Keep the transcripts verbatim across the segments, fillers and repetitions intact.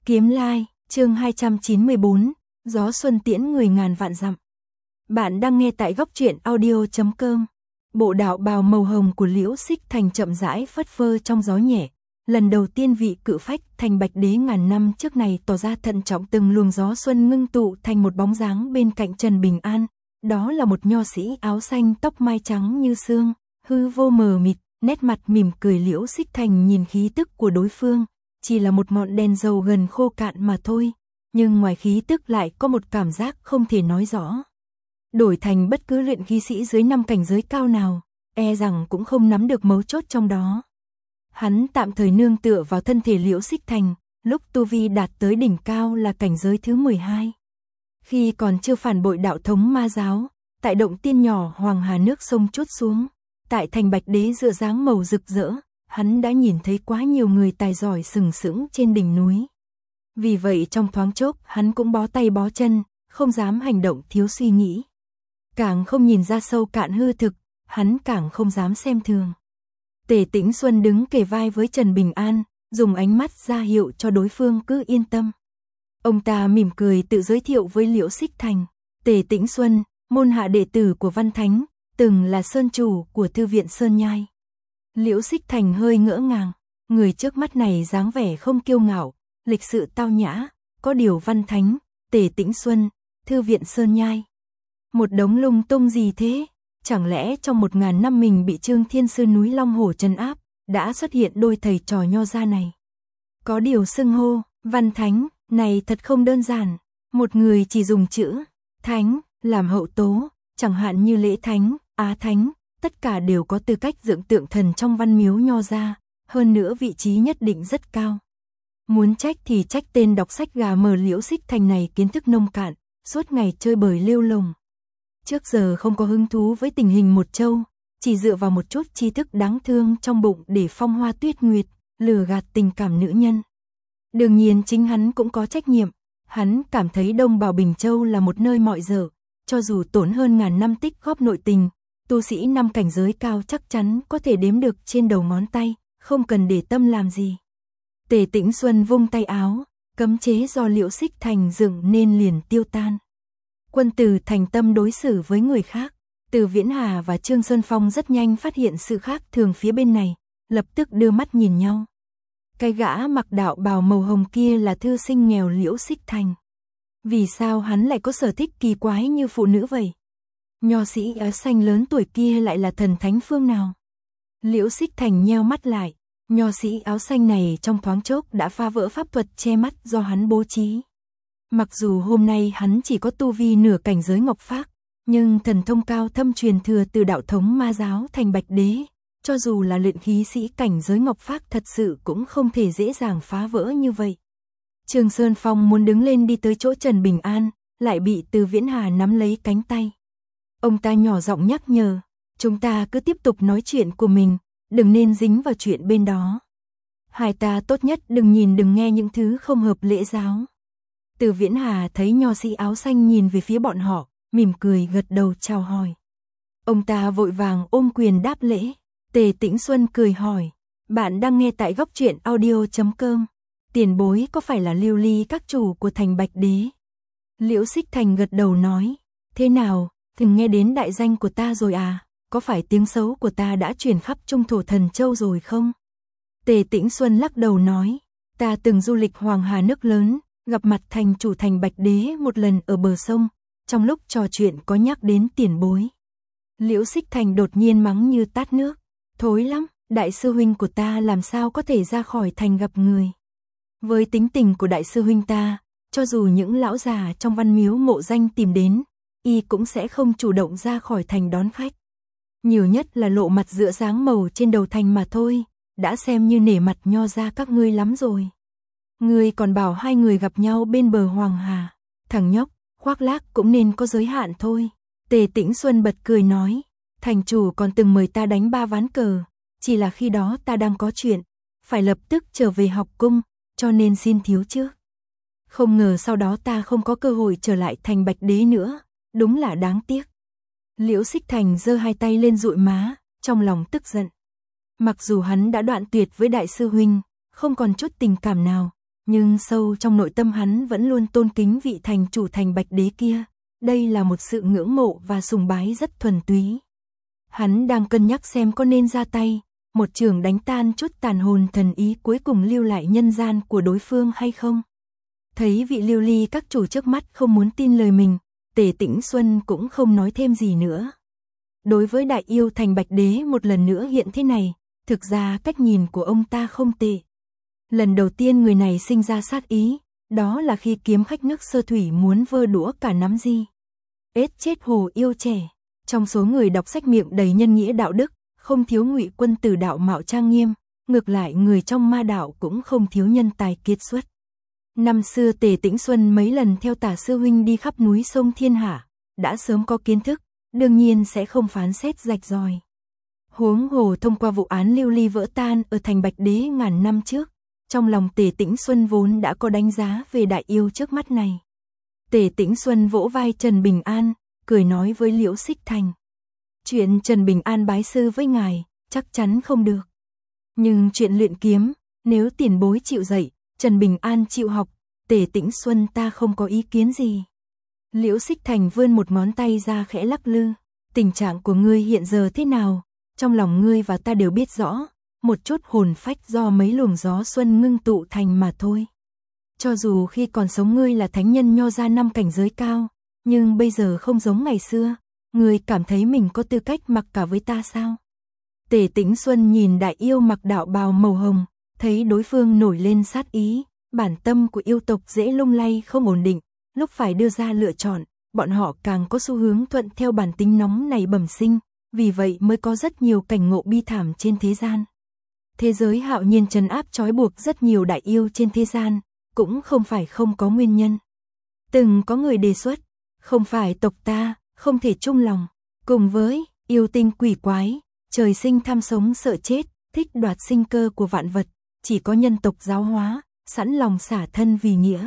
Kiếm Lai, chương hai trăm chín mươi bốn, Gió xuân tiễn người ngàn vạn dặm. Bạn đang nghe tại góc truyện audio chấm com. Bộ đạo bào màu hồng của Liễu Xích Thành chậm rãi phất phơ trong gió nhẹ. Lần đầu tiên vị cự phách thành Bạch Đế ngàn năm trước này tỏ ra thận trọng, từng luồng gió xuân ngưng tụ thành một bóng dáng bên cạnh Trần Bình An. Đó là một nho sĩ áo xanh, tóc mai trắng như sương, hư vô mờ mịt, nét mặt mỉm cười. Liễu Xích Thành nhìn khí tức của đối phương, chỉ là một ngọn đèn dầu gần khô cạn mà thôi, nhưng ngoài khí tức lại có một cảm giác không thể nói rõ. Đổi thành bất cứ luyện khí sĩ dưới năm cảnh giới cao nào, e rằng cũng không nắm được mấu chốt trong đó. Hắn tạm thời nương tựa vào thân thể Liễu Xích Thành, lúc tu vi đạt tới đỉnh cao là cảnh giới thứ mười hai. Khi còn chưa phản bội đạo thống ma giáo, tại động tiên nhỏ Hoàng Hà nước sông trút xuống, tại thành Bạch Đế dựa dáng màu rực rỡ, hắn đã nhìn thấy quá nhiều người tài giỏi sừng sững trên đỉnh núi. Vì vậy trong thoáng chốc hắn cũng bó tay bó chân, không dám hành động thiếu suy nghĩ. Càng không nhìn ra sâu cạn hư thực, hắn càng không dám xem thường. Tề Tĩnh Xuân đứng kề vai với Trần Bình An, dùng ánh mắt ra hiệu cho đối phương cứ yên tâm. Ông ta mỉm cười tự giới thiệu với Liễu Xích Thành. Tề Tĩnh Xuân, môn hạ đệ tử của Văn Thánh, từng là sơn chủ của thư viện Sơn Nhai. Liễu Xích Thành hơi ngỡ ngàng, người trước mắt này dáng vẻ không kiêu ngạo, lịch sự tao nhã, có điều Văn Thánh, Tề Tĩnh Xuân, thư viện Sơn Nhai. Một đống lung tung gì thế? Chẳng lẽ trong một ngàn năm mình bị Trương Thiên Sư núi Long Hổ trấn áp, đã xuất hiện đôi thầy trò nho gia này? Có điều xưng hô, Văn Thánh, này thật không đơn giản. Một người chỉ dùng chữ Thánh làm hậu tố, chẳng hạn như Lễ Thánh, Á Thánh, tất cả đều có tư cách dựng tượng thần trong văn miếu nho gia, hơn nữa vị trí nhất định rất cao. Muốn trách thì trách tên đọc sách gà mờ Liễu Xích Thành này kiến thức nông cạn, suốt ngày chơi bời lêu lồng. Trước giờ không có hứng thú với tình hình một châu, chỉ dựa vào một chút tri thức đáng thương trong bụng để phong hoa tuyết nguyệt, lừa gạt tình cảm nữ nhân. Đương nhiên chính hắn cũng có trách nhiệm, hắn cảm thấy Đông Bào Bình Châu là một nơi mọi dở, cho dù tốn hơn ngàn năm tích góp nội tình, tu sĩ năm cảnh giới cao chắc chắn có thể đếm được trên đầu ngón tay, không cần để tâm làm gì. Tề Tĩnh Xuân vung tay áo, cấm chế do Liễu Xích Thành dựng nên liền tiêu tan. Quân Từ thành tâm đối xử với người khác, Từ Viễn Hà và Trương Sơn Phong rất nhanh phát hiện sự khác thường phía bên này, lập tức đưa mắt nhìn nhau. Cái gã mặc đạo bào màu hồng kia là thư sinh nghèo Liễu Xích Thành. Vì sao hắn lại có sở thích kỳ quái như phụ nữ vậy? Nho sĩ áo xanh lớn tuổi kia lại là thần thánh phương nào? Liễu Xích Thành nheo mắt lại, nho sĩ áo xanh này trong thoáng chốc đã phá vỡ pháp thuật che mắt do hắn bố trí. Mặc dù hôm nay hắn chỉ có tu vi nửa cảnh giới Ngọc Phác, nhưng thần thông cao thâm truyền thừa từ đạo thống ma giáo thành Bạch Đế, cho dù là luyện khí sĩ cảnh giới Ngọc Phác thật sự cũng không thể dễ dàng phá vỡ như vậy. Trương Sơn Phong muốn đứng lên đi tới chỗ Trần Bình An, lại bị Từ Viễn Hà nắm lấy cánh tay. Ông ta nhỏ giọng nhắc nhở, chúng ta cứ tiếp tục nói chuyện của mình, đừng nên dính vào chuyện bên đó. Hai ta tốt nhất đừng nhìn đừng nghe những thứ không hợp lễ giáo. Từ Viễn Hà thấy nho sĩ áo xanh nhìn về phía bọn họ, mỉm cười gật đầu chào hỏi. Ông ta vội vàng ôm quyền đáp lễ. Tề Tĩnh Xuân cười hỏi, bạn đang nghe tại góc truyện audio chấm com. Tiền bối có phải là Lưu Ly các chủ của thành Bạch Đế? Liễu Xích Thành gật đầu nói, thế nào, từng nghe đến đại danh của ta rồi à? Có phải tiếng xấu của ta đã truyền khắp Trung Thổ Thần Châu rồi không? Tề Tĩnh Xuân lắc đầu nói, ta từng du lịch Hoàng Hà nước lớn, gặp mặt thành chủ thành Bạch Đế một lần ở bờ sông, trong lúc trò chuyện có nhắc đến tiền bối. Liễu Xích Thành đột nhiên mắng như tát nước, thối lắm, đại sư huynh của ta làm sao có thể ra khỏi thành gặp người. Với tính tình của đại sư huynh ta, cho dù những lão già trong văn miếu mộ danh tìm đến, y cũng sẽ không chủ động ra khỏi thành đón khách. Nhiều nhất là lộ mặt dựa dáng màu trên đầu thành mà thôi, đã xem như nể mặt nho gia các ngươi lắm rồi. Ngươi còn bảo hai người gặp nhau bên bờ Hoàng Hà, thằng nhóc, khoác lác cũng nên có giới hạn thôi. Tề Tĩnh Xuân bật cười nói, thành chủ còn từng mời ta đánh ba ván cờ, chỉ là khi đó ta đang có chuyện, phải lập tức trở về học cung, cho nên xin thiếu trước. Không ngờ sau đó ta không có cơ hội trở lại thành Bạch Đế nữa, đúng là đáng tiếc. Liễu Xích Thành giơ hai tay lên dụi má, trong lòng tức giận. Mặc dù hắn đã đoạn tuyệt với đại sư huynh, không còn chút tình cảm nào, Nhưng sâu trong nội tâm hắn vẫn luôn tôn kính vị thành chủ Thành Bạch Đế kia. Đây là một sự ngưỡng mộ và sùng bái rất thuần túy. Hắn đang cân nhắc xem có nên ra tay, một chưởng đánh tan chút tàn hồn thần ý cuối cùng lưu lại nhân gian của đối phương hay không. Thấy vị Lưu Ly các chủ trước mắt không muốn tin lời mình, Tề Tĩnh Xuân cũng không nói thêm gì nữa. Đối với đại yêu Thành Bạch Đế một lần nữa hiện thế này, thực ra cách nhìn của ông ta không tệ. Lần đầu tiên người này sinh ra sát ý, đó là khi kiếm khách nước Sơ Thủy muốn vơ đũa cả nắm di. Ết chết hồ yêu trẻ. Trong số người đọc sách miệng đầy nhân nghĩa đạo đức, không thiếu Ngụy Quân Tử đạo mạo trang nghiêm, ngược lại người trong ma đạo cũng không thiếu nhân tài kiệt xuất. Năm xưa Tề Tĩnh Xuân mấy lần theo Tả sư huynh đi khắp núi sông thiên hạ, đã sớm có kiến thức, đương nhiên sẽ không phán xét rạch ròi. Huống hồ thông qua vụ án Lưu Ly vỡ tan ở Thành Bạch Đế ngàn năm trước, trong lòng Tề Tĩnh Xuân vốn đã có đánh giá về đại yêu trước mắt này. Tề Tĩnh Xuân vỗ vai Trần Bình An, cười nói với Liễu Xích Thành. Chuyện Trần Bình An bái sư với ngài, chắc chắn không được. Nhưng chuyện luyện kiếm, nếu tiền bối chịu dạy, Trần Bình An chịu học, Tề Tĩnh Xuân ta không có ý kiến gì. Liễu Xích Thành vươn một ngón tay ra khẽ lắc lư. Tình trạng của ngươi hiện giờ thế nào? Trong lòng ngươi và ta đều biết rõ, một chút hồn phách do mấy luồng gió xuân ngưng tụ thành mà thôi. Cho dù khi còn sống ngươi là thánh nhân nho ra năm cảnh giới cao, nhưng bây giờ không giống ngày xưa, ngươi cảm thấy mình có tư cách mặc cả với ta sao? Tề Tĩnh Xuân nhìn đại yêu mặc đạo bào màu hồng, thấy đối phương nổi lên sát ý, bản tâm của yêu tộc dễ lung lay không ổn định, lúc phải đưa ra lựa chọn, bọn họ càng có xu hướng thuận theo bản tính nóng này bẩm sinh, vì vậy mới có rất nhiều cảnh ngộ bi thảm trên thế gian. Thế giới hạo nhiên trấn áp trói buộc rất nhiều đại yêu trên thế gian, cũng không phải không có nguyên nhân. Từng có người đề xuất, không phải tộc ta, không thể chung lòng, cùng với yêu tinh quỷ quái, trời sinh tham sống sợ chết, thích đoạt sinh cơ của vạn vật, chỉ có nhân tộc giáo hóa, sẵn lòng xả thân vì nghĩa.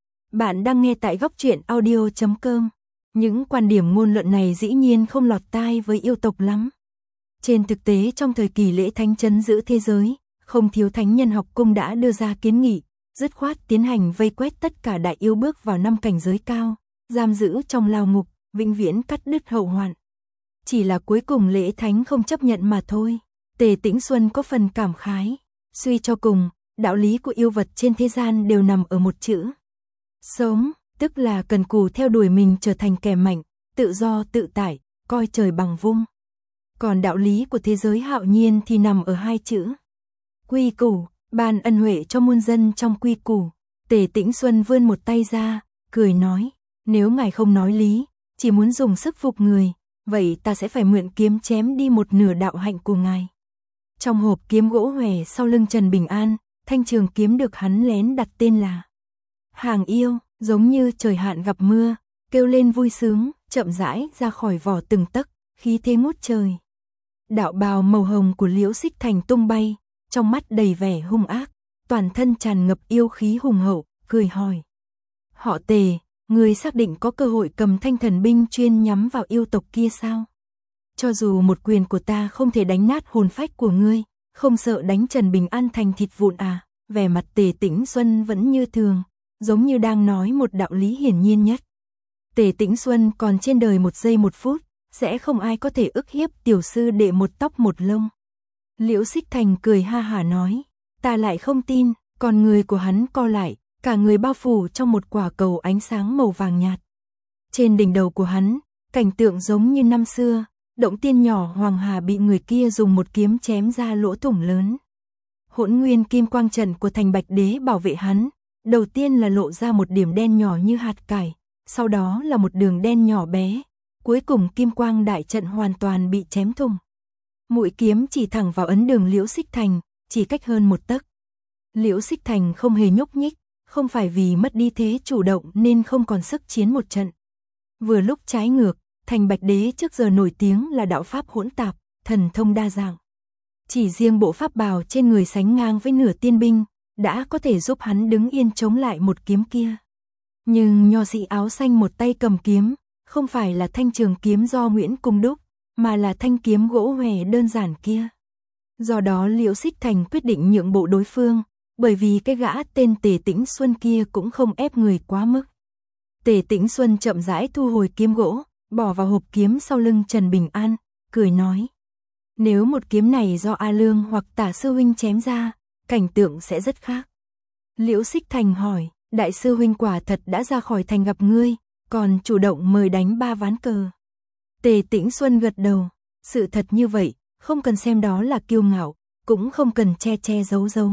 Bạn đang nghe tại góc truyện audio chấm com. Những quan điểm ngôn luận này dĩ nhiên không lọt tai với yêu tộc lắm. Trên thực tế trong thời kỳ lễ thánh trấn giữ thế giới, không thiếu thánh nhân học cung đã đưa ra kiến nghị, dứt khoát tiến hành vây quét tất cả đại yêu bước vào năm cảnh giới cao, giam giữ trong lao ngục, vĩnh viễn cắt đứt hậu hoạn. Chỉ là cuối cùng lễ thánh không chấp nhận mà thôi. Tề Tĩnh Xuân có phần cảm khái, suy cho cùng, đạo lý của yêu vật trên thế gian đều nằm ở một chữ. Sống, tức là cần cù theo đuổi mình trở thành kẻ mạnh, tự do tự tại, coi trời bằng vung. Còn đạo lý của thế giới hạo nhiên thì nằm ở hai chữ. Quy củ, ban ân huệ cho muôn dân trong quy củ. Tề Tĩnh Xuân vươn một tay ra, cười nói, nếu ngài không nói lý, chỉ muốn dùng sức phục người, vậy ta sẽ phải mượn kiếm chém đi một nửa đạo hạnh của ngài. Trong hộp kiếm gỗ hòe sau lưng Trần Bình An, thanh trường kiếm được hắn lén đặt tên là Hàng Yêu, giống như trời hạn gặp mưa, kêu lên vui sướng, chậm rãi ra khỏi vỏ từng tấc, khí thế ngút trời. Đạo bào màu hồng của Liễu Xích Thành tung bay, trong mắt đầy vẻ hung ác, toàn thân tràn ngập yêu khí hùng hậu, cười hỏi. Họ Tề, ngươi xác định có cơ hội cầm thanh thần binh chuyên nhắm vào yêu tộc kia sao? Cho dù một quyền của ta không thể đánh nát hồn phách của ngươi, không sợ đánh Trần Bình An thành thịt vụn à? Vẻ mặt Tề Tĩnh Xuân vẫn như thường, giống như đang nói một đạo lý hiển nhiên nhất. Tề Tĩnh Xuân còn trên đời một giây một phút, sẽ không ai có thể ức hiếp tiểu sư đệ một tóc một lông. Liễu Xích Thành cười ha hả nói, ta lại không tin, còn người của hắn co lại, cả người bao phủ trong một quả cầu ánh sáng màu vàng nhạt. Trên đỉnh đầu của hắn, cảnh tượng giống như năm xưa, động tiên nhỏ Hoàng Hà bị người kia dùng một kiếm chém ra lỗ thủng lớn. Hỗn nguyên kim quang trận của Thành Bạch Đế bảo vệ hắn, đầu tiên là lộ ra một điểm đen nhỏ như hạt cải, sau đó là một đường đen nhỏ bé, cuối cùng kim quang đại trận hoàn toàn bị chém thủng. Mũi kiếm chỉ thẳng vào ấn đường Liễu Xích Thành, chỉ cách hơn một tấc. Liễu Xích Thành không hề nhúc nhích, không phải vì mất đi thế chủ động nên không còn sức chiến một trận. Vừa lúc trái ngược, Thành Bạch Đế trước giờ nổi tiếng là đạo pháp hỗn tạp, thần thông đa dạng. Chỉ riêng bộ pháp bào trên người sánh ngang với nửa tiên binh, đã có thể giúp hắn đứng yên chống lại một kiếm kia. Nhưng nho sĩ áo xanh một tay cầm kiếm, không phải là thanh trường kiếm do Nguyễn Cung đúc, mà là thanh kiếm gỗ hòe đơn giản kia. Do đó Liễu Xích Thành quyết định nhượng bộ đối phương, bởi vì cái gã tên Tề Tĩnh Xuân kia cũng không ép người quá mức. Tề Tĩnh Xuân chậm rãi thu hồi kiếm gỗ, bỏ vào hộp kiếm sau lưng Trần Bình An, cười nói. Nếu một kiếm này do A Lương hoặc Tả sư huynh chém ra, cảnh tượng sẽ rất khác. Liễu Xích Thành hỏi, đại sư huynh quả thật đã ra khỏi thành gặp ngươi, còn chủ động mời đánh ba ván cờ. Tề Tĩnh Xuân gật đầu, sự thật như vậy, không cần xem đó là kiêu ngạo, cũng không cần che che giấu giấu.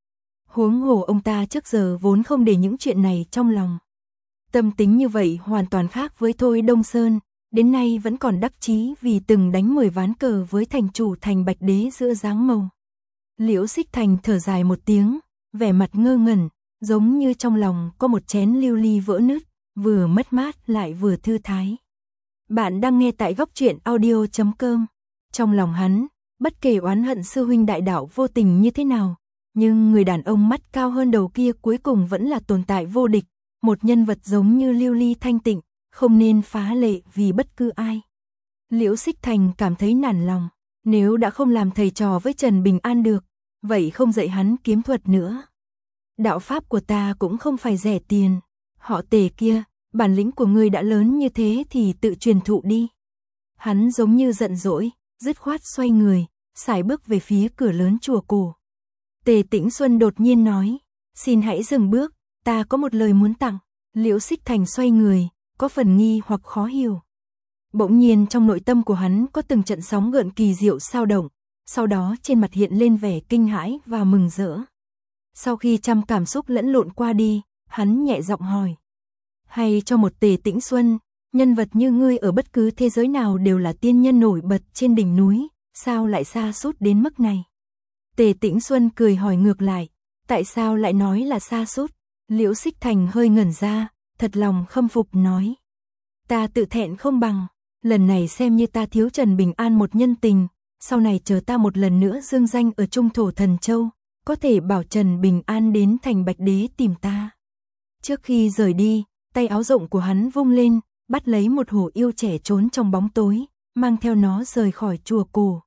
Huống hồ ông ta trước giờ vốn không để những chuyện này trong lòng. Tâm tính như vậy hoàn toàn khác với Thôi Đông Sơn, đến nay vẫn còn đắc chí vì từng đánh mười ván cờ với thành chủ thành Bạch Đế giữa dáng màu. Liễu Xích Thành thở dài một tiếng, vẻ mặt ngơ ngẩn, giống như trong lòng có một chén lưu ly vỡ nứt, vừa mất mát lại vừa thư thái. Bạn đang nghe tại góc truyện audio chấm com. Trong lòng hắn, bất kể oán hận sư huynh đại đạo vô tình như thế nào, nhưng người đàn ông mắt cao hơn đầu kia cuối cùng vẫn là tồn tại vô địch, một nhân vật giống như lưu ly thanh tịnh, không nên phá lệ vì bất cứ ai. Liễu Xích Thành cảm thấy nản lòng, nếu đã không làm thầy trò với Trần Bình An được, vậy không dạy hắn kiếm thuật nữa. Đạo pháp của ta cũng không phải rẻ tiền, họ Tề kia, bản lĩnh của ngươi đã lớn như thế thì tự truyền thụ đi. Hắn giống như giận dỗi, dứt khoát xoay người, sải bước về phía cửa lớn chùa cổ. Tề Tĩnh Xuân đột nhiên nói, xin hãy dừng bước, ta có một lời muốn tặng. Liễu Xích Thành xoay người, có phần nghi hoặc khó hiểu. Bỗng nhiên trong nội tâm của hắn có từng trận sóng gợn kỳ diệu xao động, sau đó trên mặt hiện lên vẻ kinh hãi và mừng rỡ. Sau khi trăm cảm xúc lẫn lộn qua đi, hắn nhẹ giọng hỏi. Hay cho một Tề Tĩnh Xuân, nhân vật như ngươi ở bất cứ thế giới nào đều là tiên nhân nổi bật trên đỉnh núi, sao lại sa sút đến mức này? Tề Tĩnh Xuân cười hỏi ngược lại, tại sao lại nói là sa sút? Liễu Xích Thành hơi ngẩn ra, thật lòng khâm phục nói. Ta tự thẹn không bằng, lần này xem như ta thiếu Trần Bình An một nhân tình, sau này chờ ta một lần nữa dương danh ở Trung Thổ Thần Châu, có thể bảo Trần Bình An đến thành Bạch Đế tìm ta. Trước khi rời đi, tay áo rộng của hắn vung lên, bắt lấy một hổ yêu trẻ trốn trong bóng tối, mang theo nó rời khỏi chùa cổ.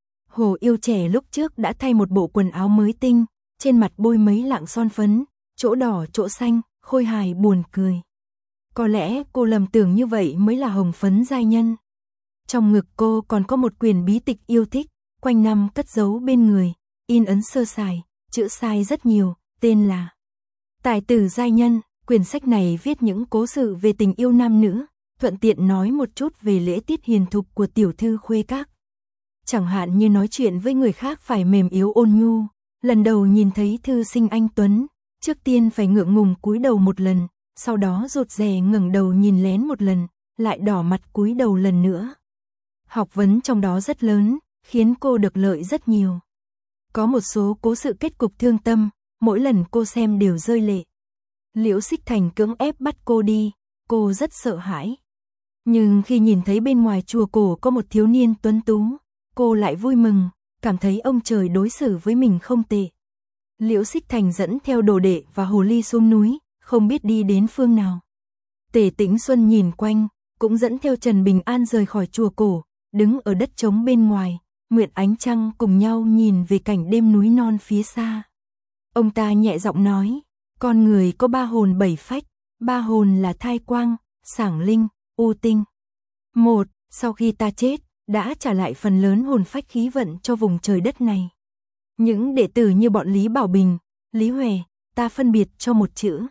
Hổ yêu trẻ lúc trước đã thay một bộ quần áo mới tinh, trên mặt bôi mấy lạng son phấn, chỗ đỏ chỗ xanh, khôi hài buồn cười. Có lẽ cô lầm tưởng như vậy mới là hồng phấn giai nhân. Trong ngực cô còn có một quyển bí tịch yêu thích, quanh năm cất giấu bên người, in ấn sơ sài, chữ sai rất nhiều, tên là Tài tử giai nhân. Quyển sách này viết những cố sự về tình yêu nam nữ, thuận tiện nói một chút về lễ tiết hiền thục của tiểu thư khuê các. Chẳng hạn như nói chuyện với người khác phải mềm yếu ôn nhu, lần đầu nhìn thấy thư sinh anh tuấn, trước tiên phải ngượng ngùng cúi đầu một lần, sau đó rụt rè ngẩng đầu nhìn lén một lần, lại đỏ mặt cúi đầu lần nữa. Học vấn trong đó rất lớn, khiến cô được lợi rất nhiều. Có một số cố sự kết cục thương tâm, mỗi lần cô xem đều rơi lệ. Liễu Xích Thành cưỡng ép bắt cô đi, cô rất sợ hãi. Nhưng khi nhìn thấy bên ngoài chùa cổ có một thiếu niên tuấn tú, cô lại vui mừng, cảm thấy ông trời đối xử với mình không tệ. Liễu Xích Thành dẫn theo đồ đệ và hồ ly xuống núi, không biết đi đến phương nào. Tề Tĩnh Xuân nhìn quanh, cũng dẫn theo Trần Bình An rời khỏi chùa cổ, đứng ở đất trống bên ngoài, mượn ánh trăng cùng nhau nhìn về cảnh đêm núi non phía xa. Ông ta nhẹ giọng nói, con người có ba hồn bảy phách, ba hồn là thai quang, sảng linh, u tinh. Một, sau khi ta chết, đã trả lại phần lớn hồn phách khí vận cho vùng trời đất này. Những đệ tử như bọn Lý Bảo Bình, Lý Huệ, ta phân biệt cho một chữ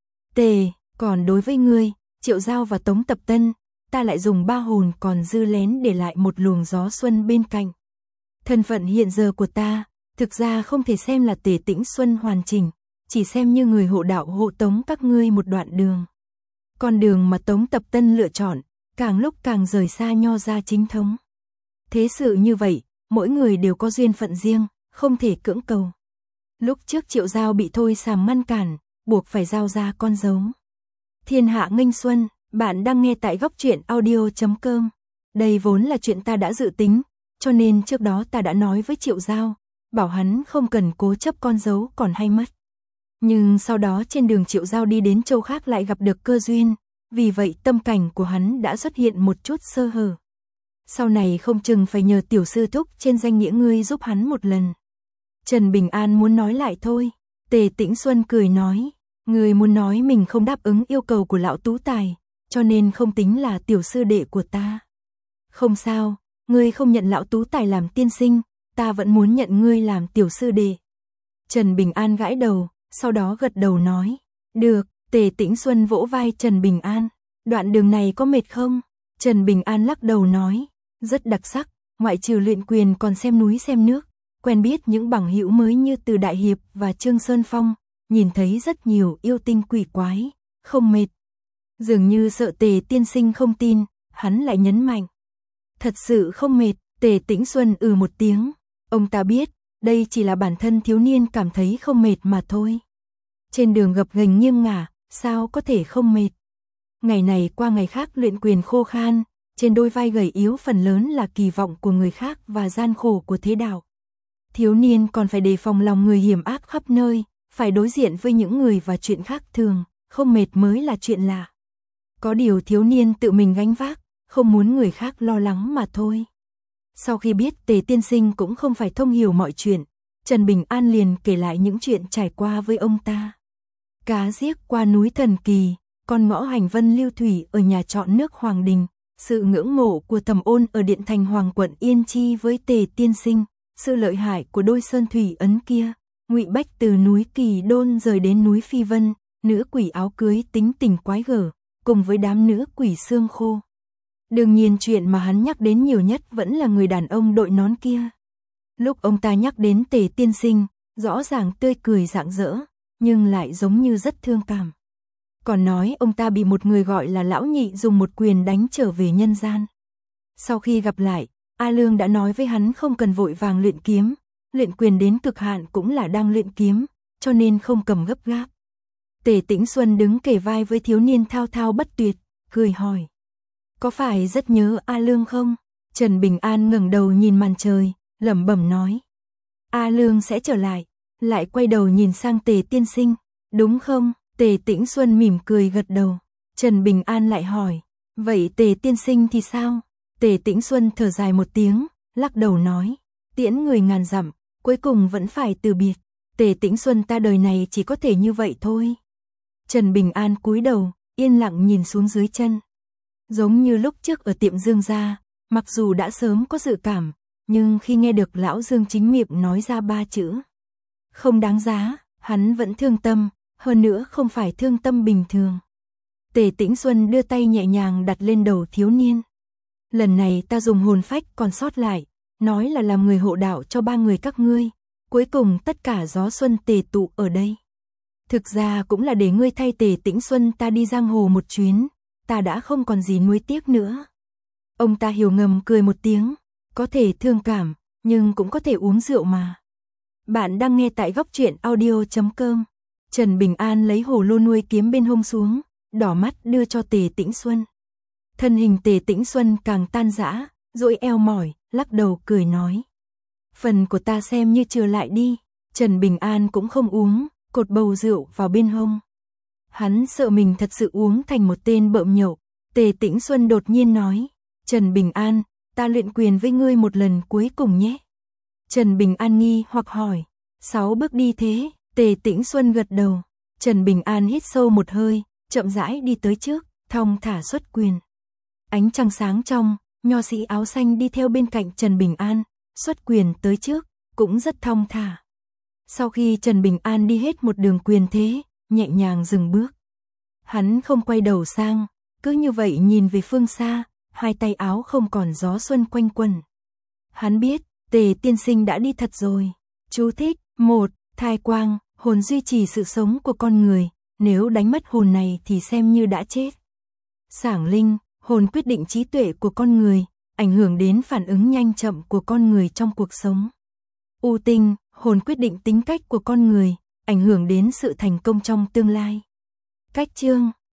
Tề, còn đối với ngươi, Triệu Giao và Tống Tập Tân, ta lại dùng ba hồn còn dư lén để lại một luồng gió xuân bên cạnh. Thân phận hiện giờ của ta, thực ra không thể xem là Tề Tĩnh Xuân hoàn chỉnh, chỉ xem như người hộ đạo hộ tống các ngươi một đoạn đường. Con đường mà Tống Tập Tân lựa chọn, càng lúc càng rời xa nho gia chính thống. Thế sự như vậy, mỗi người đều có duyên phận riêng, không thể cưỡng cầu. Lúc trước Triệu Giao bị Thôi Sàm ngăn cản, buộc phải giao ra con dấu. Thiên hạ nghênh xuân, bạn đang nghe tại góc truyện audio chấm com. Đây vốn là chuyện ta đã dự tính, cho nên trước đó ta đã nói với Triệu Giao, bảo hắn không cần cố chấp con dấu còn hay mất. Nhưng sau đó trên đường Triệu Giao đi đến châu khác lại gặp được cơ duyên, vì vậy tâm cảnh của hắn đã xuất hiện một chút sơ hở. Sau này không chừng phải nhờ tiểu sư thúc trên danh nghĩa ngươi giúp hắn một lần. Trần Bình An muốn nói lại thôi, Tề Tĩnh Xuân cười nói, người muốn nói mình không đáp ứng yêu cầu của lão tú tài, cho nên không tính là tiểu sư đệ của ta. Không sao, ngươi không nhận lão tú tài làm tiên sinh, ta vẫn muốn nhận ngươi làm tiểu sư đệ. Trần Bình An gãi đầu, sau đó gật đầu nói, được. Tề Tĩnh Xuân vỗ vai Trần Bình An, đoạn đường này có mệt không? Trần Bình An lắc đầu nói, rất đặc sắc, ngoại trừ luyện quyền còn xem núi xem nước, quen biết những bằng hữu mới như Từ Đại Hiệp và Trương Sơn Phong, nhìn thấy rất nhiều yêu tinh quỷ quái, không mệt. Dường như sợ Tề tiên sinh không tin, hắn lại nhấn mạnh, thật sự không mệt. Tề Tĩnh Xuân ừ một tiếng, ông ta biết, đây chỉ là bản thân thiếu niên cảm thấy không mệt mà thôi. Trên đường gập ghềnh nghiêng ngả, sao có thể không mệt. Ngày này qua ngày khác luyện quyền khô khan, trên đôi vai gầy yếu phần lớn là kỳ vọng của người khác và gian khổ của thế đạo. Thiếu niên còn phải đề phòng lòng người hiểm ác khắp nơi, phải đối diện với những người và chuyện khác thường, không mệt mới là chuyện lạ. Có điều thiếu niên tự mình gánh vác, không muốn người khác lo lắng mà thôi. Sau khi biết Tề tiên sinh cũng không phải thông hiểu mọi chuyện, Trần Bình An liền kể lại những chuyện trải qua với ông ta. Cá giết qua núi thần kỳ, con ngõ hành vân lưu thủy ở nhà trọ nước Hoàng Đình, sự ngưỡng mộ của Thẩm Ôn ở điện thành Hoàng quận Yên Chi với Tề tiên sinh, sự lợi hại của đôi sơn thủy ấn kia, Ngụy Bách từ núi Kỳ Đôn rời đến núi Phi Vân, nữ quỷ áo cưới tính tình quái gở, cùng với đám nữ quỷ xương khô. Đương nhiên chuyện mà hắn nhắc đến nhiều nhất vẫn là người đàn ông đội nón kia. Lúc ông ta nhắc đến Tề tiên sinh, rõ ràng tươi cười rạng rỡ, nhưng lại giống như rất thương cảm. Còn nói ông ta bị một người gọi là lão nhị dùng một quyền đánh trở về nhân gian. Sau khi gặp lại, A Lương đã nói với hắn không cần vội vàng luyện kiếm, luyện quyền đến cực hạn cũng là đang luyện kiếm, cho nên không cầm gấp gáp. Tề Tĩnh Xuân đứng kề vai với thiếu niên thao thao bất tuyệt, cười hỏi, có phải rất nhớ A Lương không? Trần Bình An ngẩng đầu nhìn màn trời, lẩm bẩm nói, A Lương sẽ trở lại. Lại quay đầu nhìn sang Tề tiên sinh, đúng không? Tề Tĩnh Xuân mỉm cười gật đầu. Trần Bình An lại hỏi, vậy Tề tiên sinh thì sao? Tề Tĩnh Xuân thở dài một tiếng, lắc đầu nói, tiễn người ngàn dặm, cuối cùng vẫn phải từ biệt. Tề Tĩnh Xuân ta đời này chỉ có thể như vậy thôi. Trần Bình An cúi đầu, yên lặng nhìn xuống dưới chân. Giống như lúc trước ở tiệm Dương gia, mặc dù đã sớm có dự cảm, nhưng khi nghe được lão Dương chính miệng nói ra ba chữ không đáng giá, hắn vẫn thương tâm, hơn nữa không phải thương tâm bình thường. Tề Tĩnh Xuân đưa tay nhẹ nhàng đặt lên đầu thiếu niên. Lần này ta dùng hồn phách còn sót lại, nói là làm người hộ đạo cho ba người các ngươi, cuối cùng tất cả gió xuân tề tụ ở đây. Thực ra cũng là để ngươi thay Tề Tĩnh Xuân ta đi giang hồ một chuyến, ta đã không còn gì nuối tiếc nữa. Ông ta hiểu ngầm cười một tiếng, có thể thương cảm, nhưng cũng có thể uống rượu mà. Bạn đang nghe tại góc truyện audio chấm com. Trần Bình An lấy hồ lô nuôi kiếm bên hông xuống, đỏ mắt đưa cho Tề Tĩnh Xuân. Thân hình Tề Tĩnh Xuân càng tan rã, duỗi eo mỏi, lắc đầu cười nói, phần của ta xem như trừ lại đi. Trần Bình An cũng không uống, cột bầu rượu vào bên hông. Hắn sợ mình thật sự uống thành một tên bợm nhậu. Tề Tĩnh Xuân đột nhiên nói, Trần Bình An, ta luyện quyền với ngươi một lần cuối cùng nhé. Trần Bình An nghi hoặc hỏi, sáu bước đi thế? Tề Tĩnh Xuân gật đầu. Trần Bình An hít sâu một hơi, chậm rãi đi tới trước, thong thả xuất quyền. Ánh trăng sáng trong, nho sĩ áo xanh đi theo bên cạnh Trần Bình An, xuất quyền tới trước, cũng rất thong thả. Sau khi Trần Bình An đi hết một đường quyền thế, nhẹ nhàng dừng bước. Hắn không quay đầu sang, cứ như vậy nhìn về phương xa, hai tay áo không còn gió xuân quanh quẩn. Hắn biết, Tề tiên sinh đã đi thật rồi. Chú thích, một, thai quang, hồn duy trì sự sống của con người, nếu đánh mất hồn này thì xem như đã chết. Sảng linh, hồn quyết định trí tuệ của con người, ảnh hưởng đến phản ứng nhanh chậm của con người trong cuộc sống. U tinh, hồn quyết định tính cách của con người, ảnh hưởng đến sự thành công trong tương lai. Cách chương